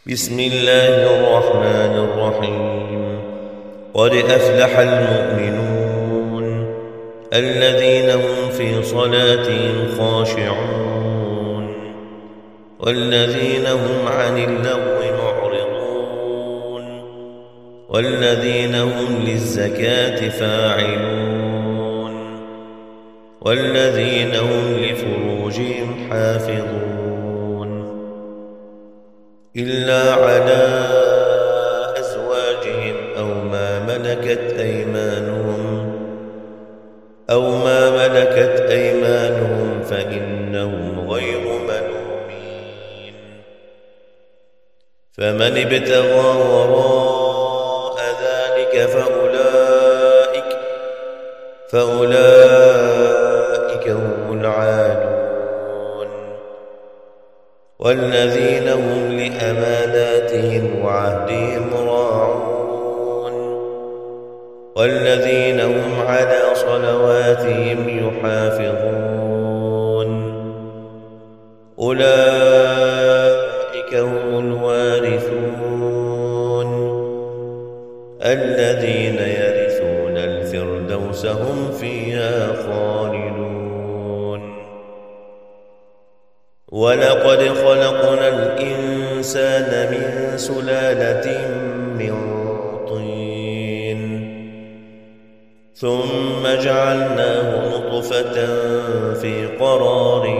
بسم الله الرحمن الرحيم. قد أفلح المؤمنون الذين هم في صلاتهم خاشعون والذين هم عن اللغو معرضون والذين هم للزكاة فاعلون والذين هم لفروجهم حافظون إلا على أزواجهم أو ما ملكت أيمانهم فإنهم غير ملومين. فمن ابتغى وراء ذلك فأولئك هم العادون والذين هم لأماناتهم وعهدهم راعون والذين هم على صلواتهم يحافظون أولئك هم الوارثون الذين يرثون الفردوس هم فيها خالدون. ولقد خلقنا الإنسان من سلالة من طين ثم جعلناه نطفة في قرار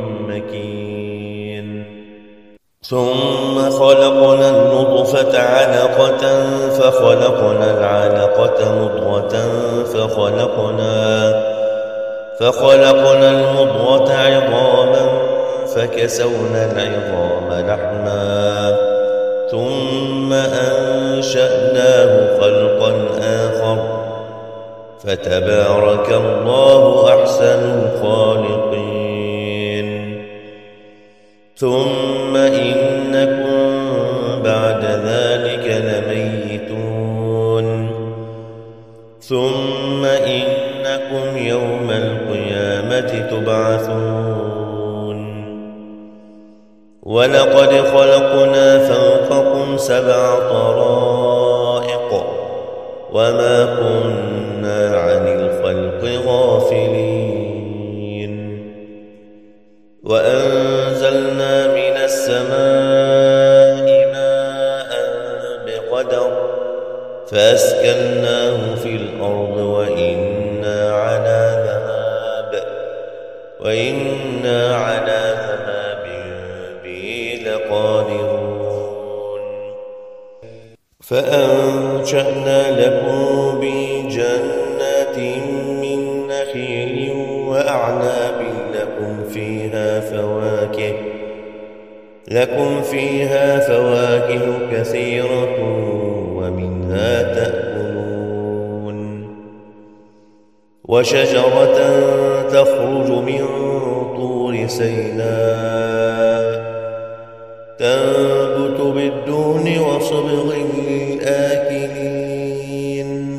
مكين ثم خلقنا النطفة علقة فخلقنا العلقة مضغة فخلقنا المضغة عظاما فكسونا العظام لحما ثم أنشأناه خلقا آخر فتبارك الله أحسن الخالقين. ثم إنكم بعد ذلك لميتون ثم إنكم يوم القيامة تبعثون. ولقد خلقنا فوقكم 7 طرائق وما كنا عن الخلق غافلين. وأنزلنا من السماء ماء بقدر فأسكناه في الأرض وإنا على ذهاب به لقادرون. فأنشأنا لكم به جنات من نخيل وأعناب لكم فيها فواكه كثيرة ومنها تأكلون. وشجرة تخرج من طور سيناء تنبت بالدهن وصبغ للآكلين.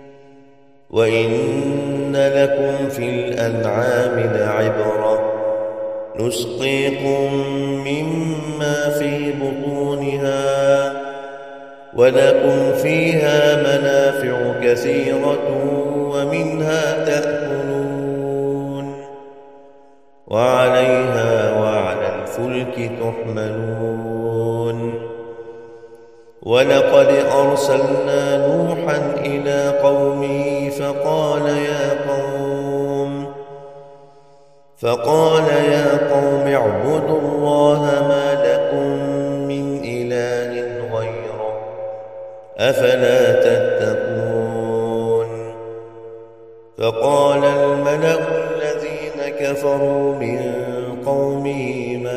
وإن لكم في الأنعام لعبرة نسقيكم مما في بطونها ولكم فيها منافع كثيرة ومنها تأكلون وعليها وعلى الفلك تحملون. ولقد أرسلنا نوحا إلى قومه فقال يا قوم اعبدوا الله ما لكم من إله غيره أفلا تتقون. فقال الملأ الذين كفروا من قومه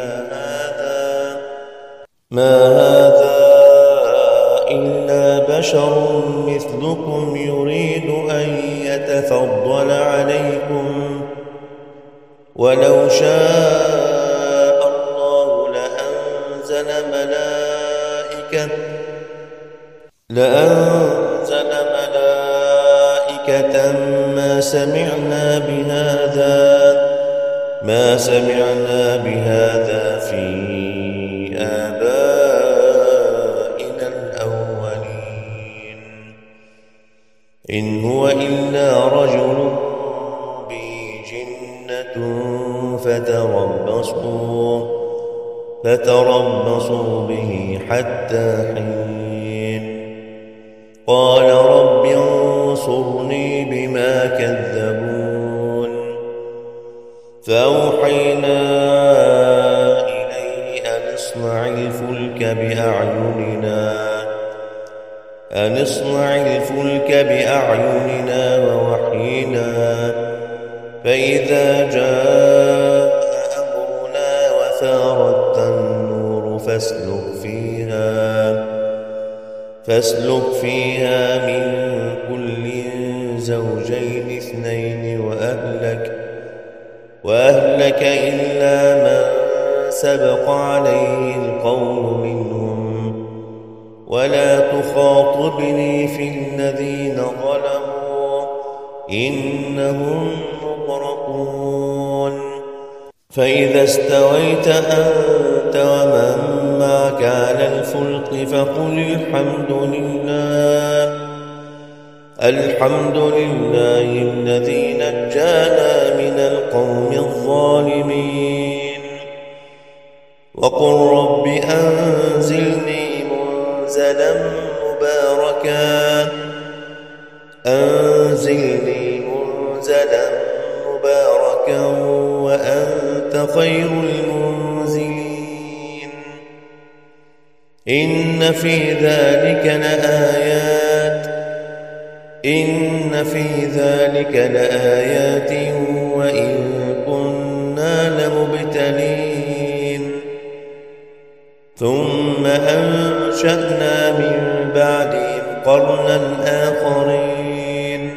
ما هذا إلا بشر مثلكم يريد أن يتفضل عليكم ولو شاء الله لأنزل ملائكة ما سمعنا بهذا في آبائنا إن هو إلا رجل به جنة فتربصوا به حتى حين. قال رب انصرني بما كذبون. فأوحينا إليه أن اصنع الفلك بأعيننا ووحينا، فإذا جاء أمرنا وفارت النور فاسلك فيها من كل زوجين اثنين وأهلك إلا من سبق عليه القول منهم، ولا تخاطبني في الذين ظلموا إنهم مغرقون. فإذا استويت أنت ومن معك على الفلك فقل الحمد لله الذي نجانا من القوم الظالمين. وقل رب أنزلني منزلا مباركا وأنت خير المنزلين. إن في ذلك لآيات وإن كنا لمبتلين. ثم أنشأنا من بعدهم قرنا آخرين،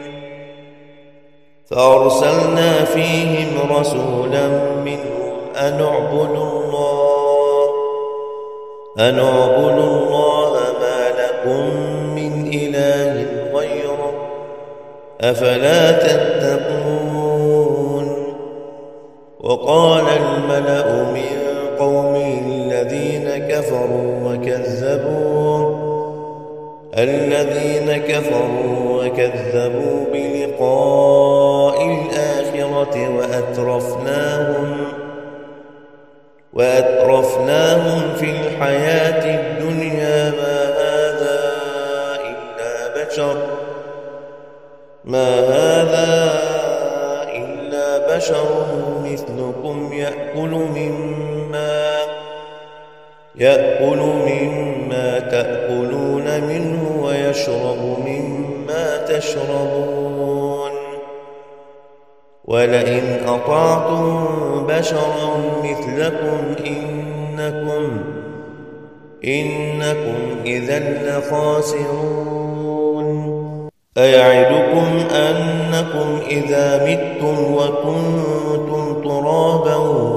فأرسلنا فيهم رسولا منهم أن اعبدوا الله ما لكم من إله غيره أفلا تتقون. وقال الملأ من قومه الذين كفروا وكذبوا بلقاء الآخرة وأترفناهم في الحياة الدنيا ما هذا إلا بشر مثلكم يأكل مما تأكلون منه ويشرب مما تشربون. ولئن أطعتم بشرا مثلكم إنكم إذا لخاسرون. أيعدكم أنكم إذا متم وكنتم ترابا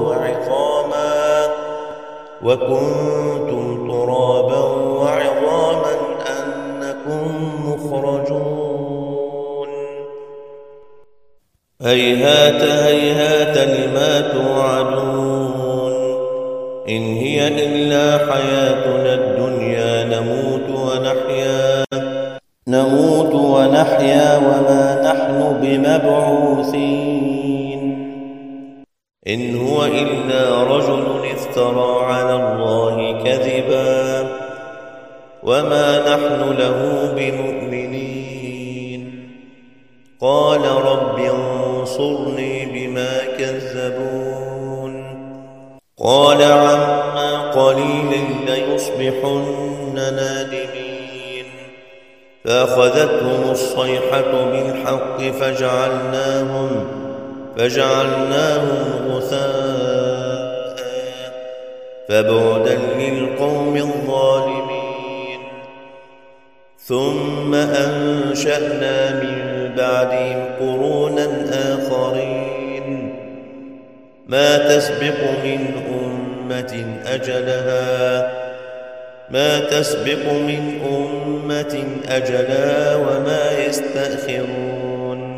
وعظاما أنكم مخرجون. هيهات لما توعدون. إن هي إلا حياتنا الدنيا نموت ونحيا وما نحن بمبعوثين. إن هو إلا رجل افترى على الله كذبا وما نحن له بمؤمنين. قال رب انصرني بما كذبون. قال عما قليل ليصبحن نادمين. فأخذتهم الصيحة بالحق فجعلناهم غثاء فبعدا للقوم الظالمين. ثم أنشأنا من بعدهم قرونا آخرين ما تسبق من أمة أجلها وما يستأخرون.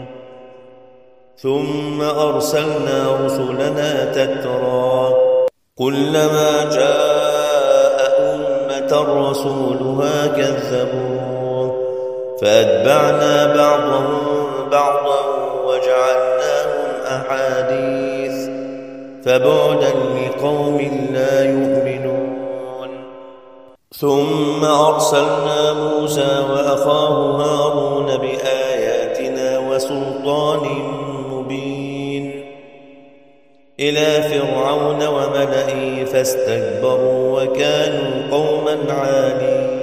ثم أرسلنا رسلنا تترى كلما جاء أمة رسولها كذبوه فأتبعنا بعضهم بعضا وجعلناهم أحاديث فبعدا لقوم لا يؤمنون. ثم أرسلنا موسى وأخاه هارون بآياتنا وسلطان مبين إلى فرعون وملئه فاستكبروا وكانوا قوما عالين.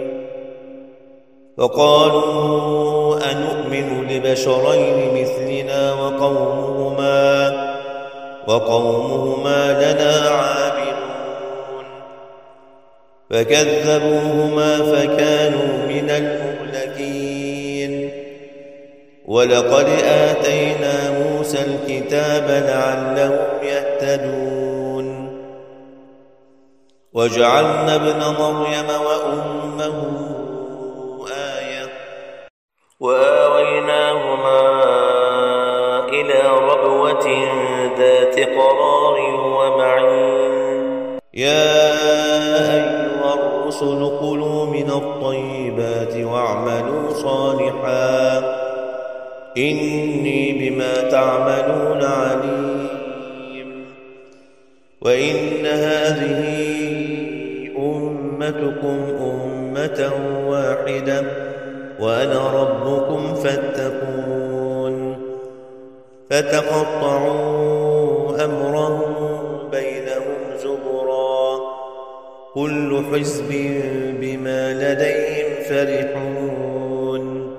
فقالوا أنؤمن لبشرين مثلنا وقومهما لنا عابدون. فكذبوهما فكانوا من المهلكين. ولقد آتينا موسى الكتاب لعلهم يهتدون. وجعلنا ابن مريم وأمه آية وآويناهما إلى ربوة ذات قرار ومعين. يا أيها الرسل كلوا من الطيبات واعملوا صالحا إني بما تعملون عليم. وإن هذه أمتكم أمة واحدة وأنا ربكم فاتقون. فتقطعوا أمرهم بينهم زبرا كل حزب بما لديهم فرحون.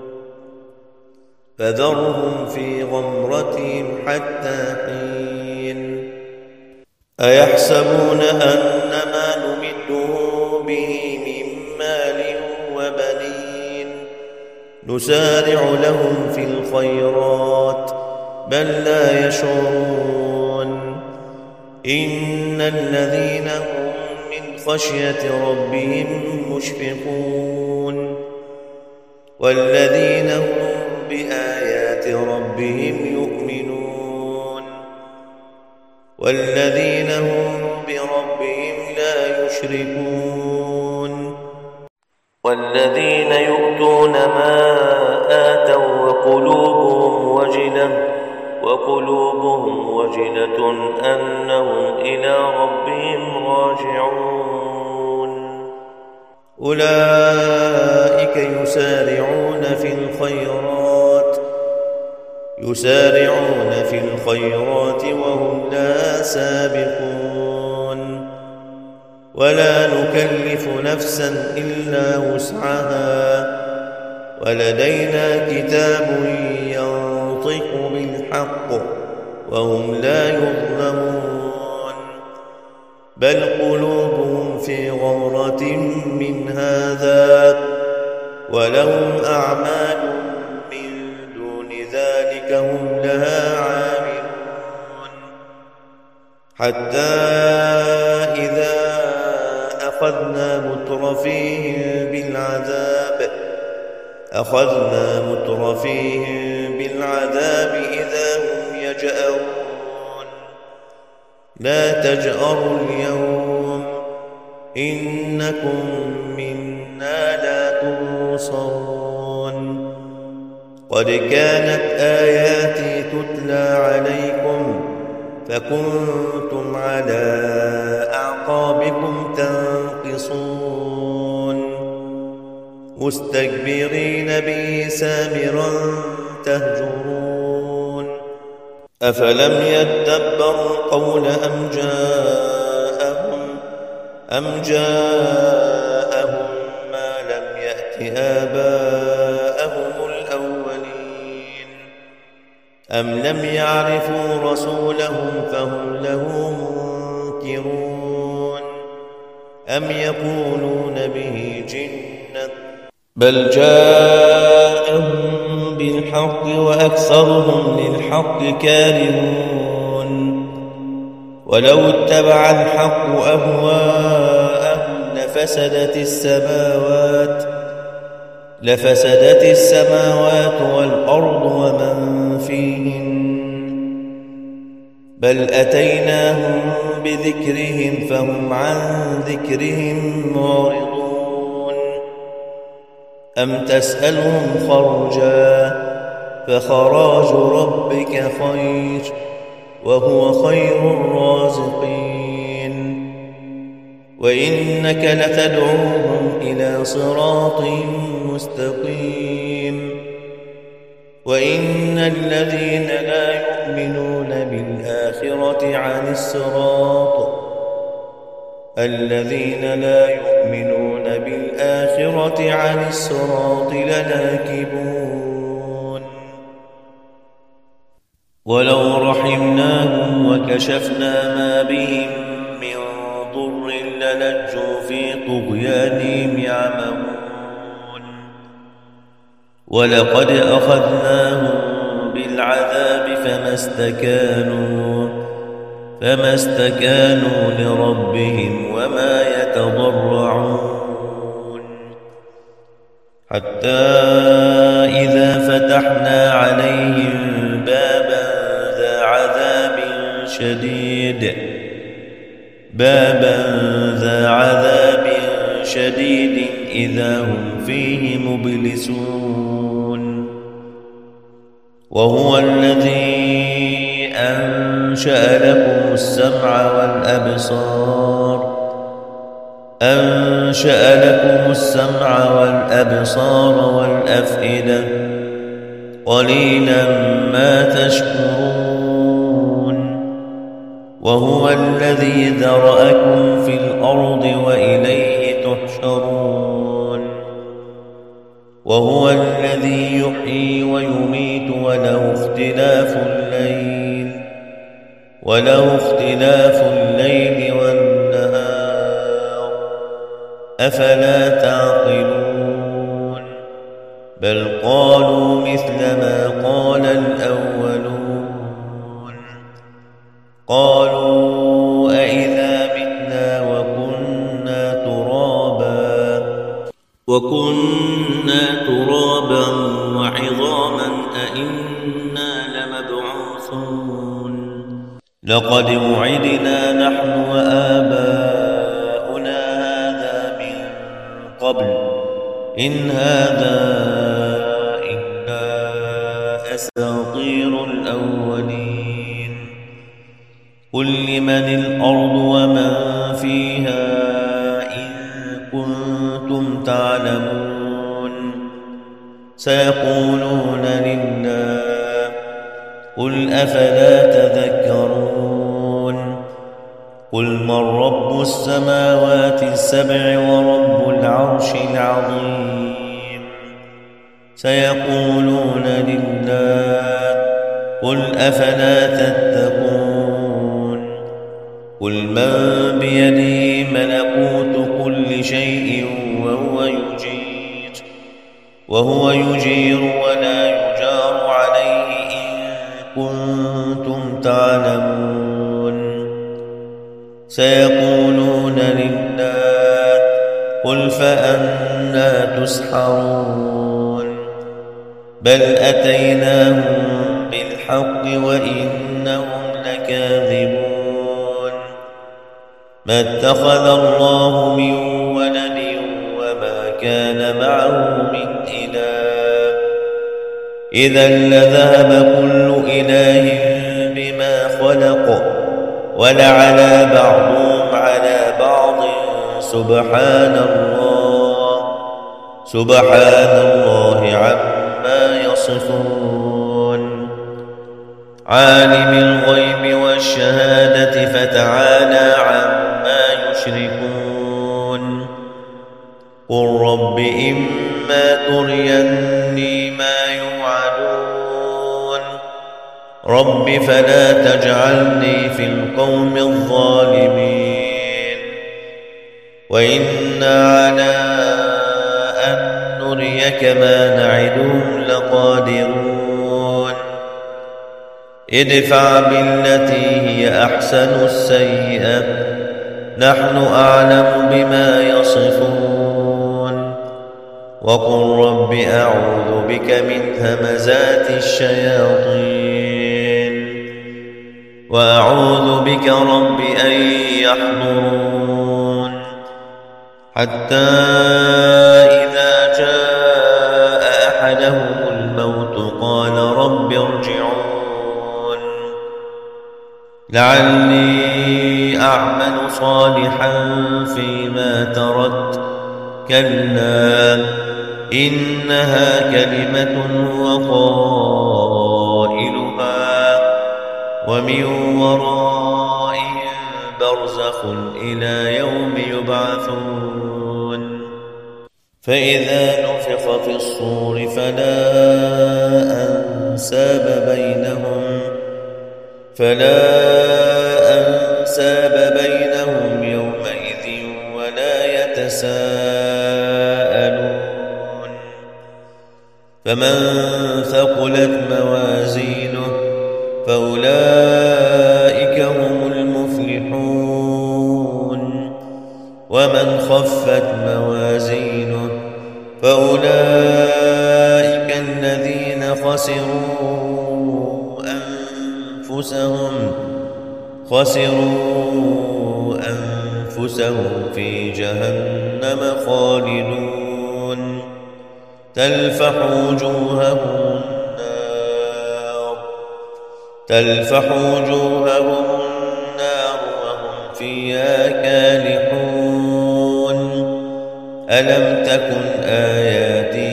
فذرهم في غمرتهم حتى حين. أيحسبون أن ما نمدهم به من مال وبنين نسارع لهم في الخيرات بل لا يشعرون. إن الذين هم من خشية ربهم مشفقون والذين هم بآيات ربهم يؤمنون والذين هم بربهم لا يشركون. والذين يؤتون ما آتوا وقلوبهم وجلة أنهم إلى ربهم راجعون. أولئك يسارعون في الخيرات وهم لا سابقون. ولا نكلف نفسا إلا وسعها ولدينا كتاب ينطق بالحق وهم لا يظلمون. بل قلوبهم في غمرة من هذا ولهم أعمال من دون ذلك هم لها عاملون. حتى إذا أخذنا مترفيهم بالعذاب إذا هم يجأرون. لا تجأروا اليوم إنكم منا لا تنصرون. قد كانت آياتي تتلى عليكم فكنتم على أعقابكم تنقصون مستكبرين به سامرا تهجرون. أفلم يدبروا القول أم جاءهم ما لم يأت آباءهم الأولين أم لم يعرفوا رسولهم فهم له منكرون أم يقولون به جنة بل جاءهم بالحق وأكثرهم للحق كارهون. ولو اتبع الحق أهواءهم لفسدت السماوات والأرض ومن فيهن بل أتيناهم بذكرهم فهم عن ذكرهم معرضون. أم تسألهم خرجا فخراج ربك خير وهو خير الرازقين وإنك لتدعوهم إلى صراط مستقيم وإن الذين لا يؤمنون بالآخرة عن الصراط لناكبون ولو رحمناهم وكشفنا ما بهم من ضر للجوا في طغيانهم يعمهون ولقد أخذناهم بالعذاب فما استكانوا لربهم وما يتضرعون حتى إذا فتحنا عليهم بابا ذا عذاب شديد إذا هم فيه مبلسون وهو الذي أنشأ لكم السمع والأبصار والأفئدة قليلا ما تشكرون وهو الذي ذرأكم في الأرض وإليه تحشرون وهو الذي يحيي ويميت وله اختلاف الليل والنهار أفلا تعقلون بل قالوا مثل ما قال الأولون قالوا أئذا متنا وكنا ترابا وعظاما أئنا لمبعوثون لقد وعدنا نحن وآباؤنا هذا من قبل إن هذا إلا أساطير الأولين قل لمن الأرض ومن فيها إن كنتم تعلمون سيقولون لله قل أفلا تذكرون قل من رب السماوات السبع ورب العرش العظيم سيقولون لله قل أفلا تتقون قل من بيده ملكوت كل شيء وهو يجير ولا يجار عليه إن كنتم تعلمون سيقولون لله قل فأنى تسحرون بل أتيناهم بالحق وإنهم لكاذبون ما اتخذ الله من ولد وما كان معه من إله إذا لذهب كل إله بما خلق ولعلى بعضهم على بعض سبحان الله عما يصفون عالم الغيب والشهادة فتعالى عما يشركون قل رب إما تريني ما يوعدون رب فلا تجعلني في القوم الظالمين وإنا على أن نريك ما نعدهم لقادرون ادفع بالتي هي أحسن السيئة نحن أعلم بما يصفون وقل رب أعوذ بك من همزات الشياطين وأعوذ بك رب أن يحضرون حتى إذا جاء لعلي أعمل صالحا فيما تركت كلا إنها كلمة هو قائلها ومن ورائهم برزخ إلى يوم يبعثون فإذا نفخ في الصور فلا أنساب بينهم يومئذ ولا يتساءلون فمن ثقلت موازينه فأولئك هم المفلحون ومن خفت موازينه فأولئك الذين خسروا أنفسهم في جهنم خالدون تلفح وجوههم النار وهم فيها كالحون ألم تكن آياتي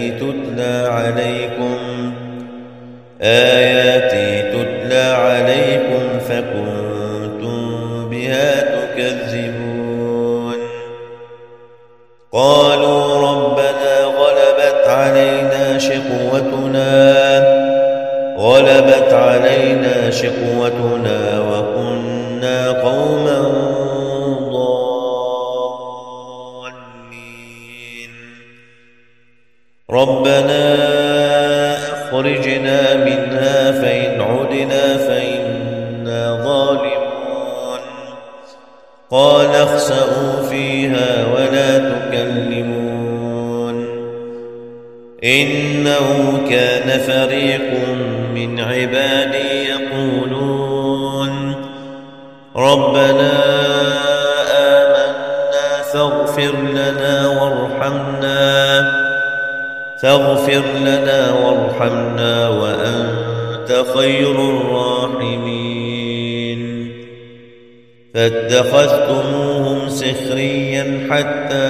تتلى عليكم فكنتم بها تكذبون قالوا ربنا غلبت علينا شقوتنا وكنا قوما ضالين ربنا أخرجنا منها فإن عدنا فإنا ظالمون قال اخسئوا فيها ولا تكلمون إنه كان فريق من عبادي يقولون ربنا آمنا فاغفر لنا وارحمنا وأنت خير الراحمين فاتخذتموهم سخريا حتى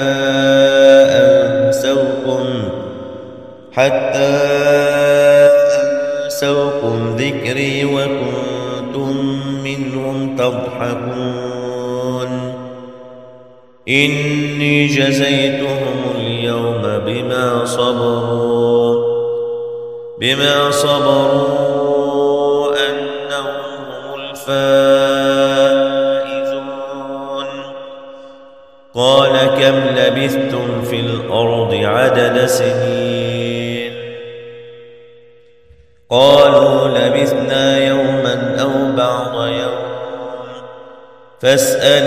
أنسوكم ذكري وكنتم منهم تضحكون إني جزيتهم اليوم بما صبروا أنهم هم الفائزون قال كم لبثتم في الأرض عدد سنين قالوا لبثنا يوما أو بعض يوم فاسأل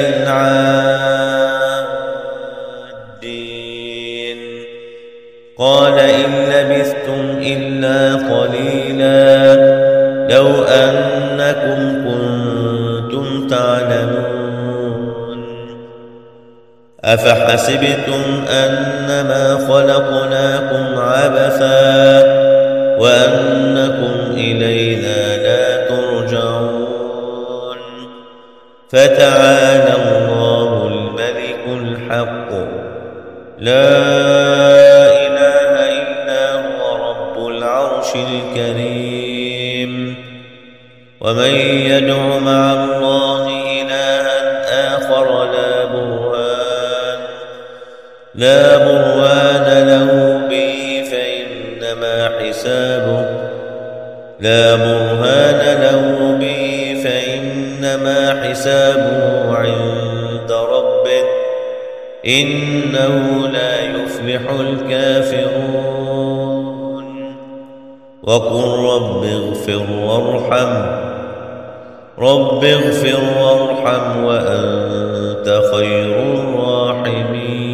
العادين قال إن لبثتم إلا قليلا لو أنكم كنتم تعلمون أفحسبتم أنما خلقناكم عبثا وأنكم إلينا لا ترجعون فتعالى الله الملك الحق لا إله إلا هو رب العرش الكريم ومن يدع مع الله إلها آخر لا برهان له به فإنما حسابه عند ربه إنه لا يفلح الكافرون وقل رب اغفر وارحم وأنت خير الراحمين